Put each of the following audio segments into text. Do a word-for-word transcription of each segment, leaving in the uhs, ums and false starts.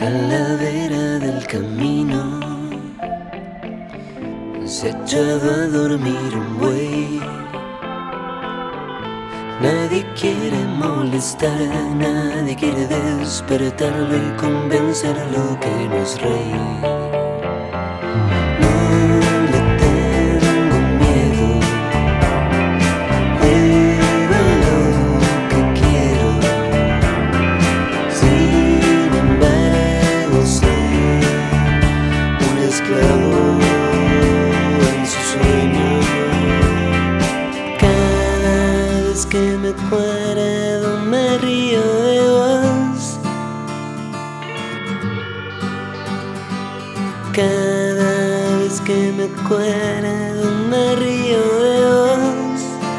A la vera del camino se ha echado a dormir un buey. Nadie quiere molestar, nadie quiere despertarlo y convencerlo que no es rey. No le tengo miedo, hago lo que quiero. Sin embargo soy un esclavo en su sueño. Que me acuerdo me río de vos. Cada vez que me acuerdo me río de vos.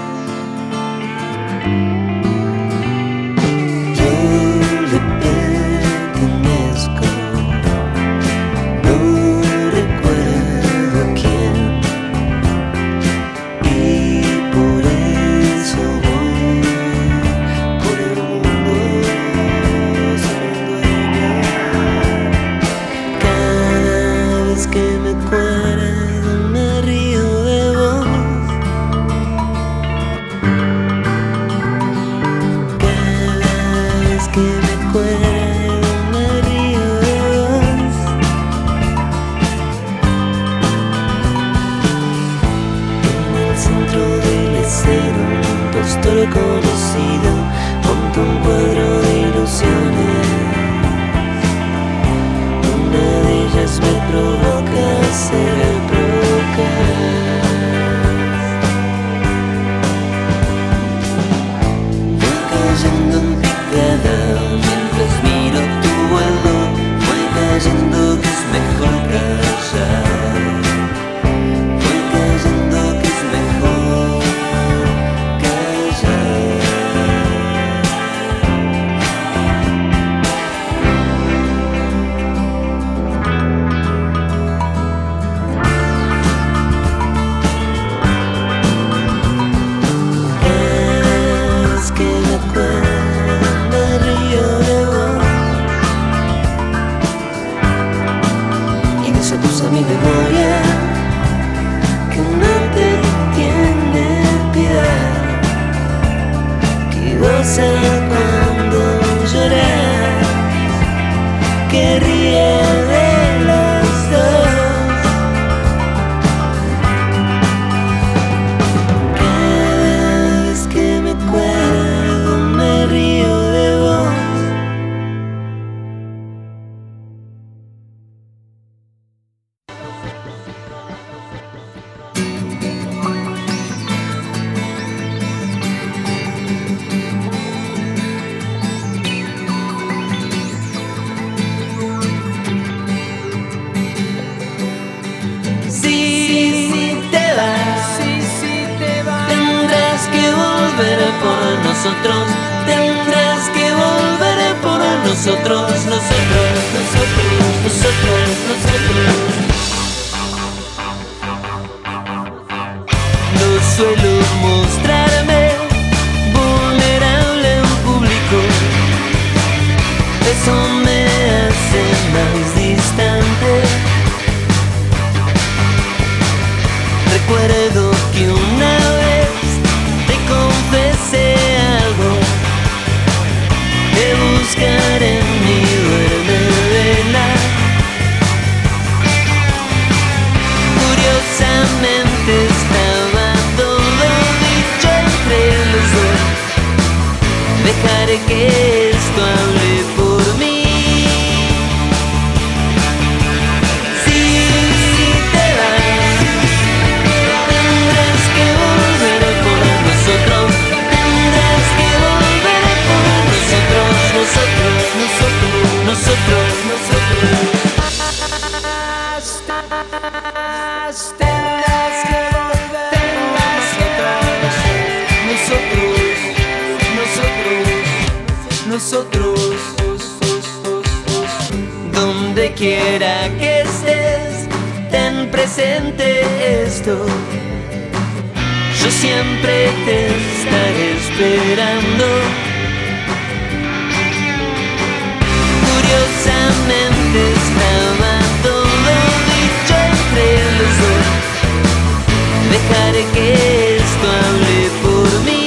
Yo le pertenezco, no recuerdo a quién, y por eso que me acuerdo me río de vos. Cada vez que me acuerdo me río de vos. En el centro del esceno un postor conocido monta un cuadro de ilusiones. Me provoca ser provocar. Voy cayendo en picada mientras miro tu vuelo. Voy cayendo que es mejor callar. Voy cayendo que es mejor callar. Mi memoria que no te tiene piedad, que goza cuando lloras, que ríe de los dos. Cada vez que me acuerdo me río de vos. Nosotros, tendrás que volver por nosotros, nosotros, nosotros, nosotros, nosotros. No suelo mostrarme vulnerable en público, eso me hace más distante. Recuerdo que una vez te confesé algo, de buscar en mi duerme vela. Curiosamente estaba todo dicho entre los dos. Dejaré que esto hable por mí. Si te vas, tendrás que volver por nosotros. Tendrás que volver por nosotros, nosotros, nosotros, nosotros, nosotros. Tendrás que volver, tendrás que nosotros, nosotros, nosotros. Donde quiera que estés, ten presente esto. Yo siempre te estaré esperando. Curiosamente dejaré que esto hable por mí.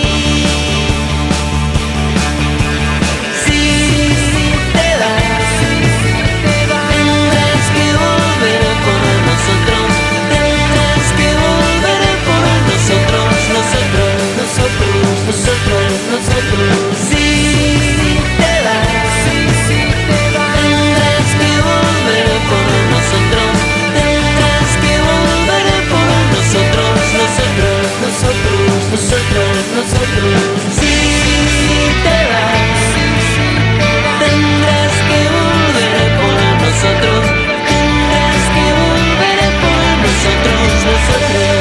Si te vas, tendrás que volver por nosotros, tendrás que volver por nosotros, nosotros, nosotros, nosotros, nosotros. Si te vas, tendrás que volver por nosotros, tendrás que volver por nosotros, nosotros, nosotros, nosotros, nosotros. Si te vas, tendrás que volver por nosotros, tendrás que volver por nosotros, nosotros.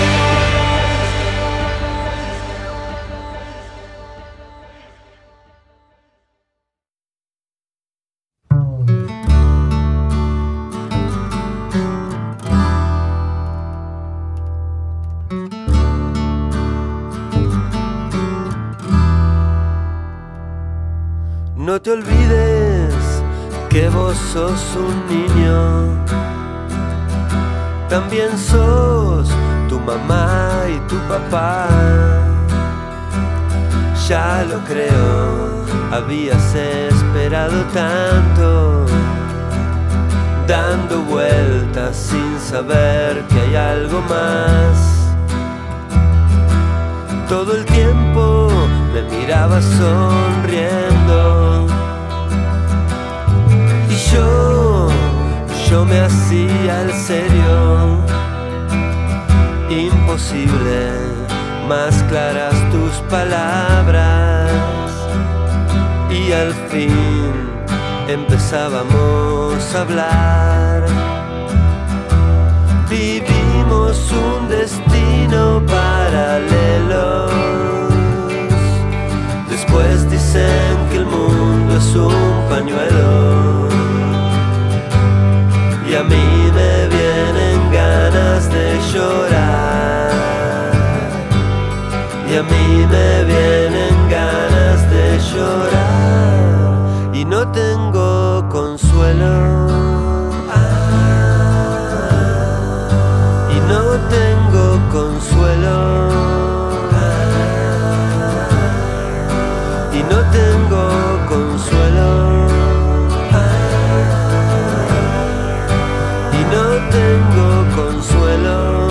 No te olvides que vos sos un niño, también sos tu mamá y tu papá. Ya lo creo, habías esperado tanto, dando vueltas sin saber que hay algo más. Todo el tiempo me mirabas sonriendo y yo, yo me hacía el serio. Imposible, más claras tus palabras y al fin empezábamos a hablar. Vivimos un destino paralelo. Después dicen que el mundo es un pañuelo y a mí me vienen ganas de llorar, y a mí me vienen ganas de llorar y no tengo consuelo. No tengo consuelo y no tengo consuelo y no tengo consuelo.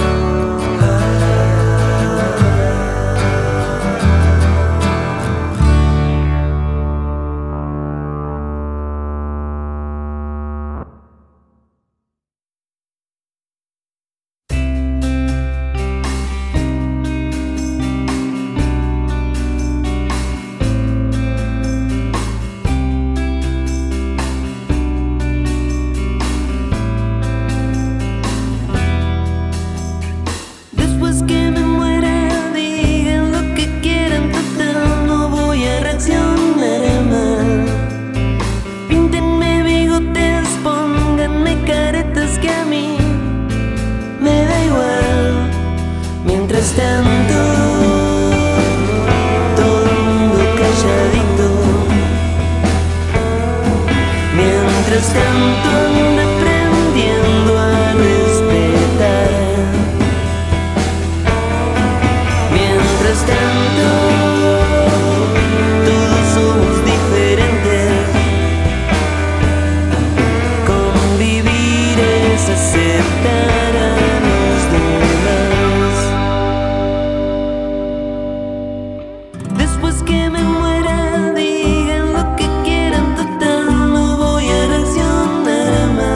Digan lo que quieran, total, no voy a reaccionar más.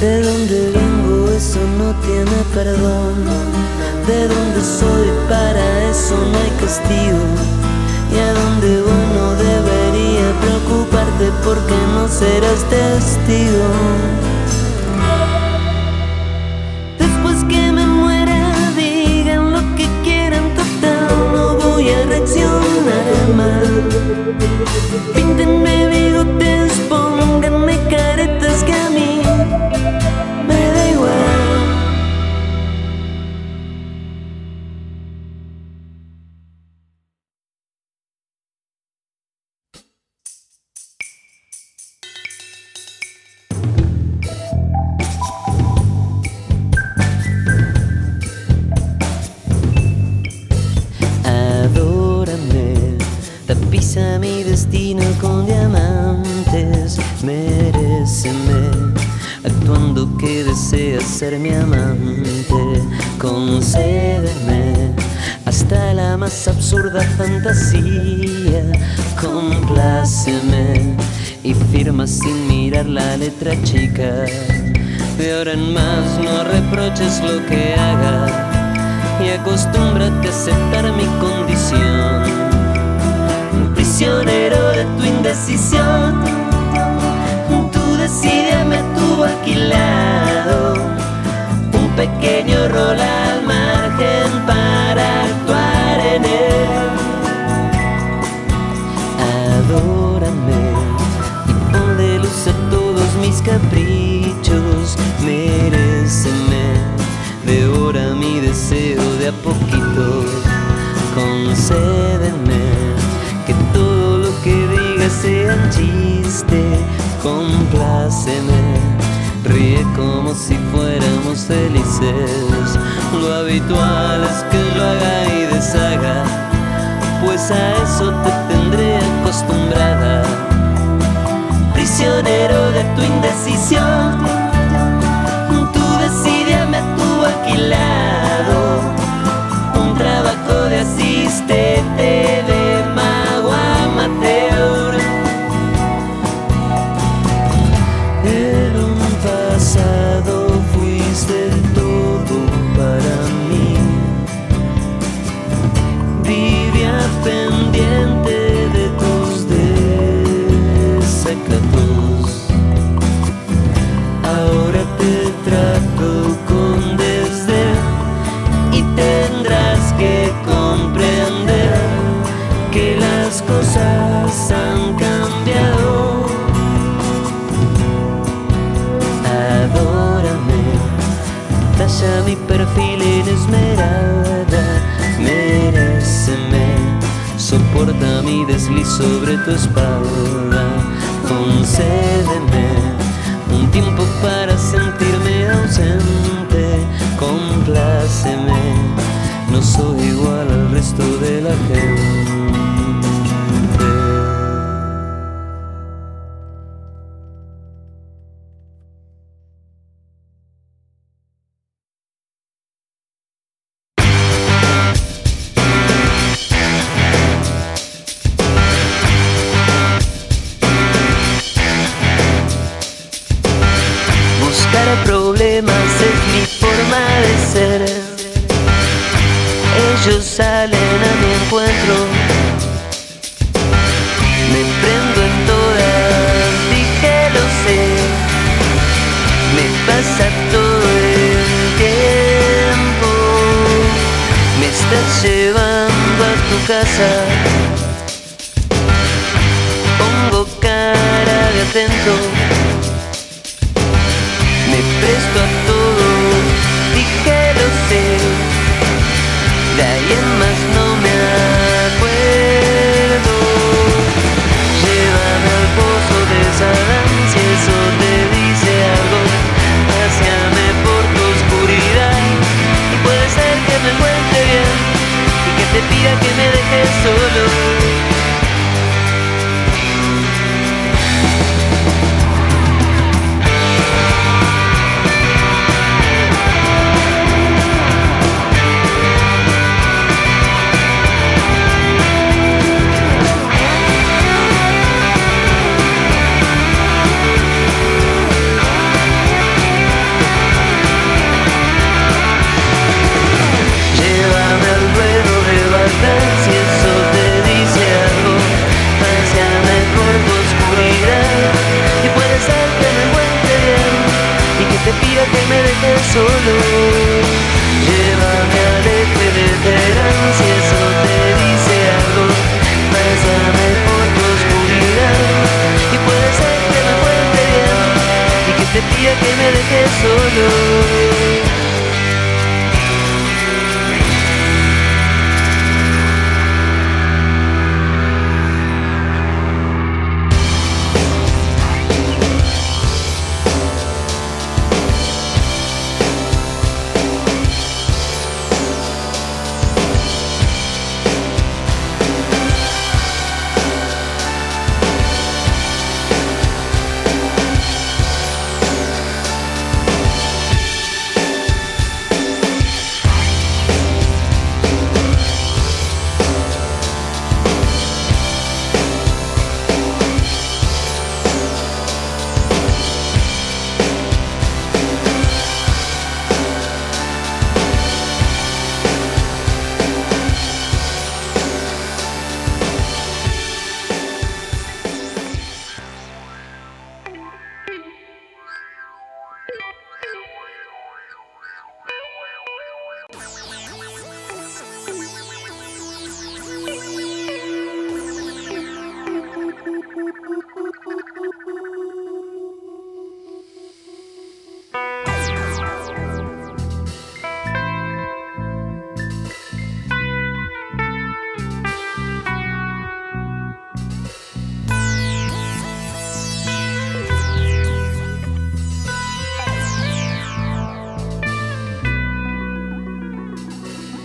De donde vengo eso no tiene perdón. De donde soy para eso no hay castigo. Y a donde voy no debería preocuparte porque no serás testigo. Después que me muera digan lo que quieran, total no voy a reaccionar mal. Píntenme bigotes, pónganme caretas que a mí me da igual. Adórame, tapiza mi destino con diamantes, meréceme, actuando que deseas ser mi amante, concédeme hasta la más absurda fantasía, compláceme y firma sin mirar la letra chica. De ahora en más no reproches lo que haga y acostúmbrate a aceptar mi condición. Prisionero de tu indecisión, tu desidia me tuvo alquilado, un pequeño rol al margen para actuar en él. Adórame y ponle luz a todos mis caprichos, meréceme, devora mi deseo de a poquito, concédeme que todo lo que digas sea un chiste, compláceme, ríe como si fuéramos felices. Lo habitual es que lo haga y deshaga, pues a eso te tendré acostumbrada. Prisionero de tu indecisión, tu desidia me tuvo alquilado, un trabajo de asistente de mago amateur. En un pasado fuiste todo para mí, vivía pendiente de tus desacatos. Ahora te trato con desdén y tendrás que comprender que las cosas han cambiado. Adórame, talla mi perfil en esmeralda, meréceme, soporta mi desliz sobre tu espalda, concédeme un tiempo para sentirme ausente, compláceme, no soy igual al resto de la gente. Problemas es mi forma de ser. Ellos salen a mi encuentro, me prendo en todas, dije lo sé. Me pasa todo el tiempo, me estás llevando a tu casa. Pongo cara de atento, me presto a todo, dije lo sé. De ahí en más no me acuerdo. Llévame al pozo de Sadam, si eso te dice algo. Páseame por tu oscuridad y puede ser que me encuentre bien y que te pida que me dejes solo.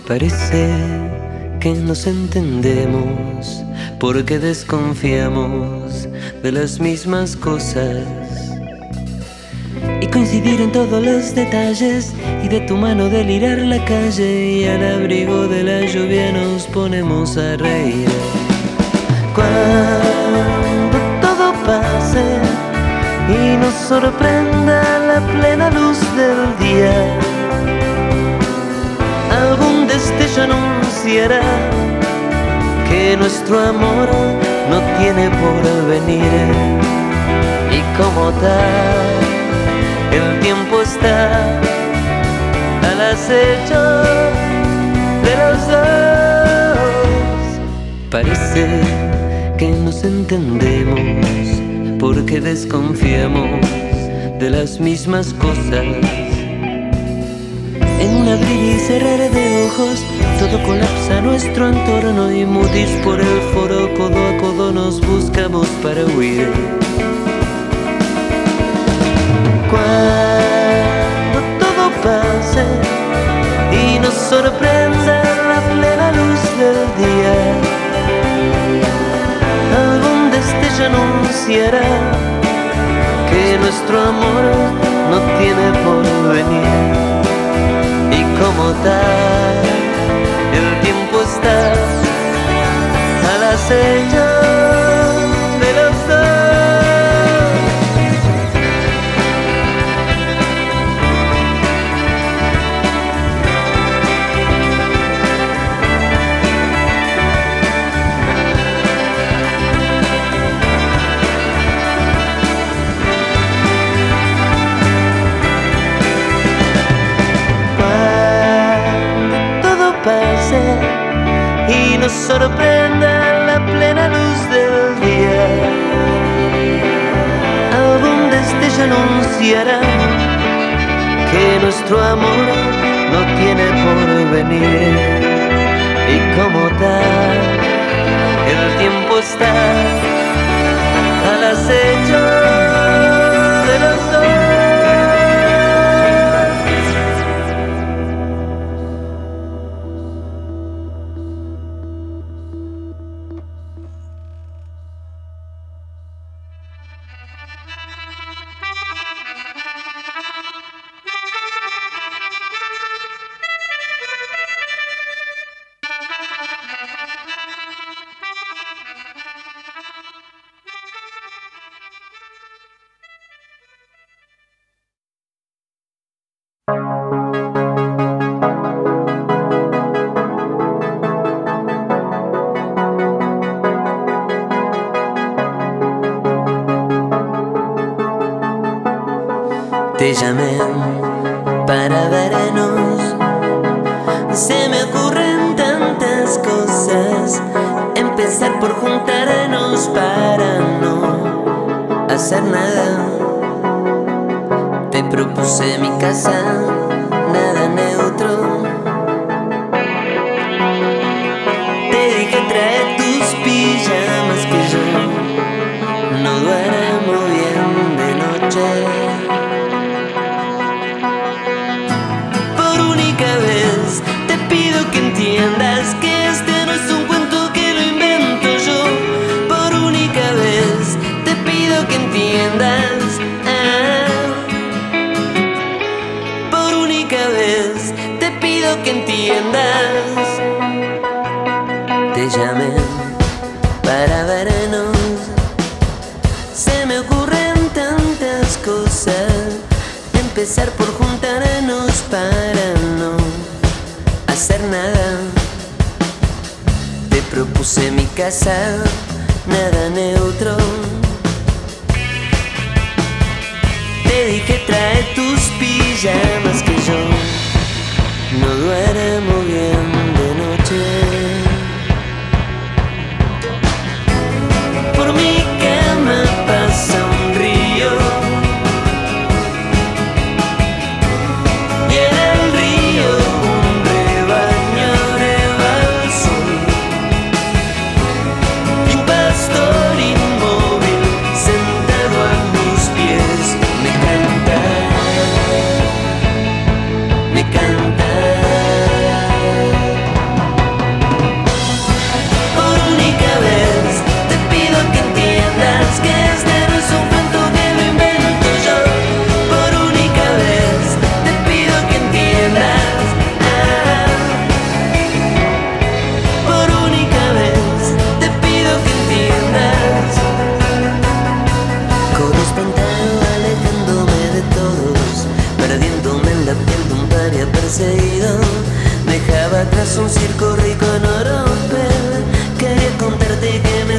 Parece que nos entendemos porque desconfiamos de las mismas cosas y coincidir en todos los detalles y de tu mano delirar la calle y al abrigo de la lluvia nos ponemos a reír. Cuando todo pase y nos sorprenda la plena luz del día, algún destello anunciará que nuestro amor no tiene porvenir. Y como tal, el tiempo está al acecho de los dos. Parece que nos entendemos porque desconfiamos de las mismas cosas. En un abrir y cerrar de ojos todo colapsa nuestro entorno y mutis por el foro, codo a codo nos buscamos para huir. Cuando todo pase y nos sorprenda la plena luz del día, algún destello anunciará que nuestro amor no tiene porvenir. Y como tal, el tiempo está al acecho de los dos. Y nos sorprenda la plena luz del día, algún destello anunciará que nuestro amor no tiene porvenir. Y como tal, el tiempo está al acecho de los dos. Te llamé para vernos, se me ocurren tantas cosas. Empezar por juntarnos para no hacer nada. Te propuse mi casa, nada neutro. Te dije trae tus pijamas que yo no duermo bien de noche. Entiendas que este no es un cuento que lo invento yo. Por única vez te pido que entiendas, ah. Por única vez te pido que entiendas. Te llamé para vernos, se me ocurren tantas cosas. Empezar por juntarnos para no hacer nada. Te propuse mi casa, nada neutro. Te dije trae tus pijamas que yo no duermo bien de noche. Por mi cama pasa un río y en el río un rebaño eleva al sol y un pastor inmóvil sentado a mis pies me canta, me canta.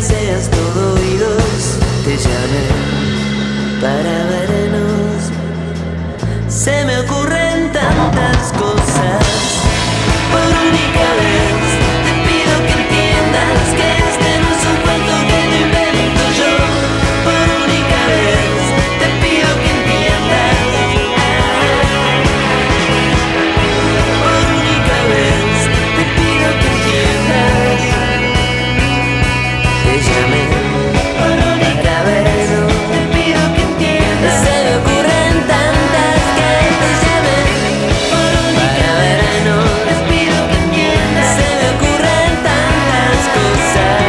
seas todo oídos, te llamé para vernos. Se me ocurren tantas cosas. Por única vez te pido que entiendas que este no es un cuento que me invento yo. Por única vez te pido que entiendas. Por única vez te pido que entiendas. Te llamé para vernos. Te pido que entiendas. Se me ocurren tantas que te llamé por única vernos. Te pido que entiendas. Se me ocurren tantas cosas.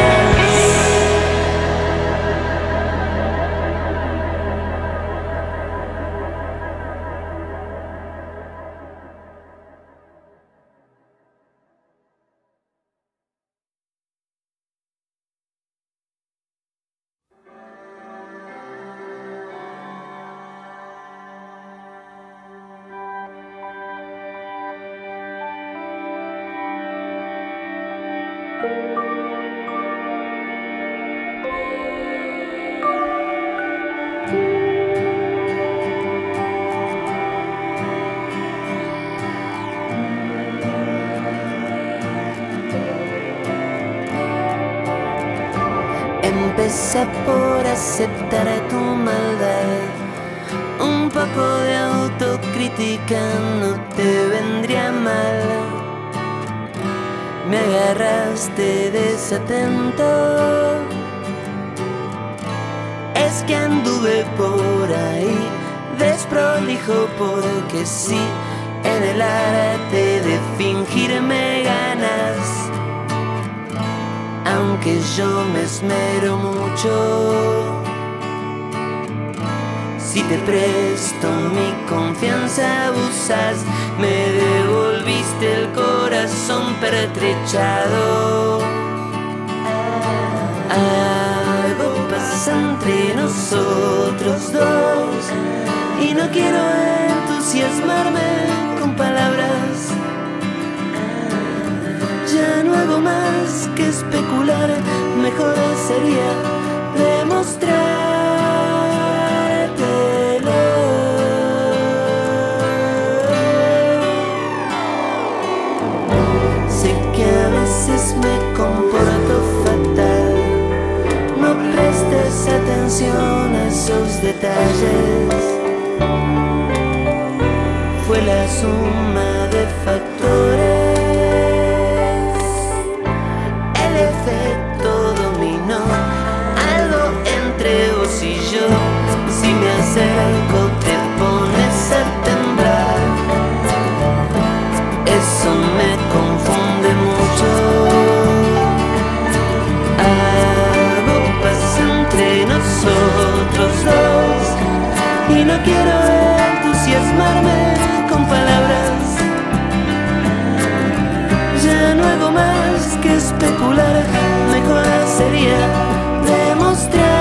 Empecé por aceptar tu maldad. Un poco de autocrítica no te vendría mal. Me agarraste desatento. Es que anduve por ahí desprolijo porque sí, en el arte de fingir me ganas. Aunque yo me esmero mucho, si te presto mi confianza abusas. Me devolviste el corazón pertrechado. Algo pasa entre nosotros dos y no quiero entusiasmarme con palabras. Ya no hago más que especular, mejor sería demostrártelo. Sé que a veces me comporto fatal, no prestes atención a esos detalles. Fue la suma de factores. Efecto dominó, algo entre vos y yo. Si me acerco te pones a temblar. Eso me confunde mucho. Algo pasa entre nosotros dos y no quiero entusiasmarme con palabras. Ya no hago más que especular, mejor sería demostrártelo.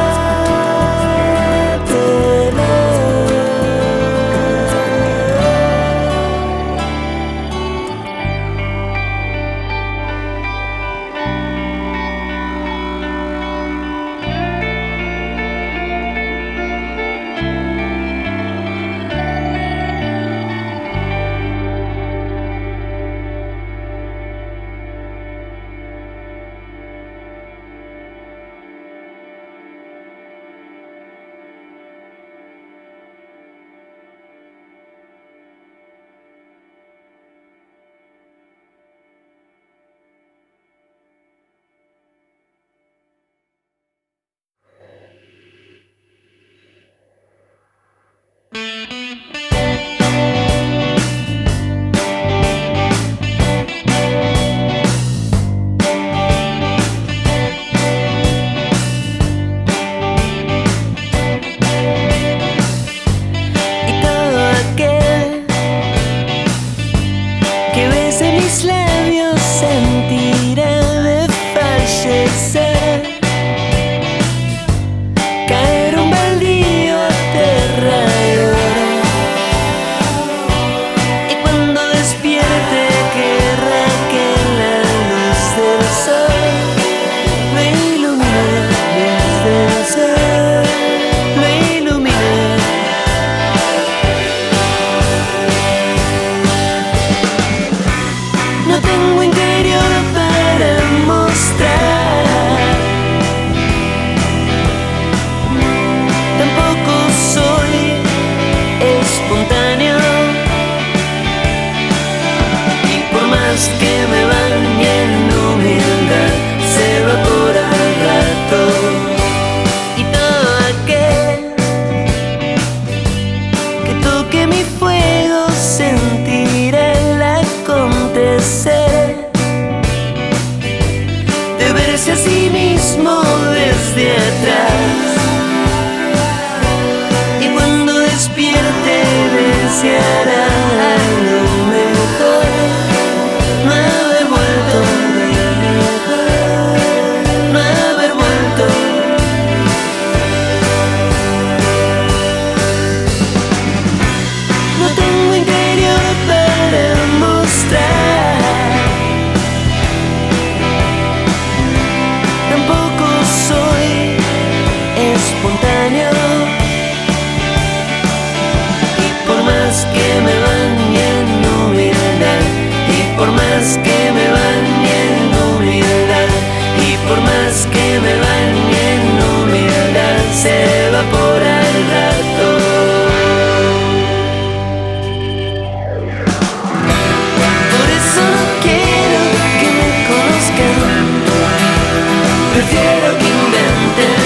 quiero que inventes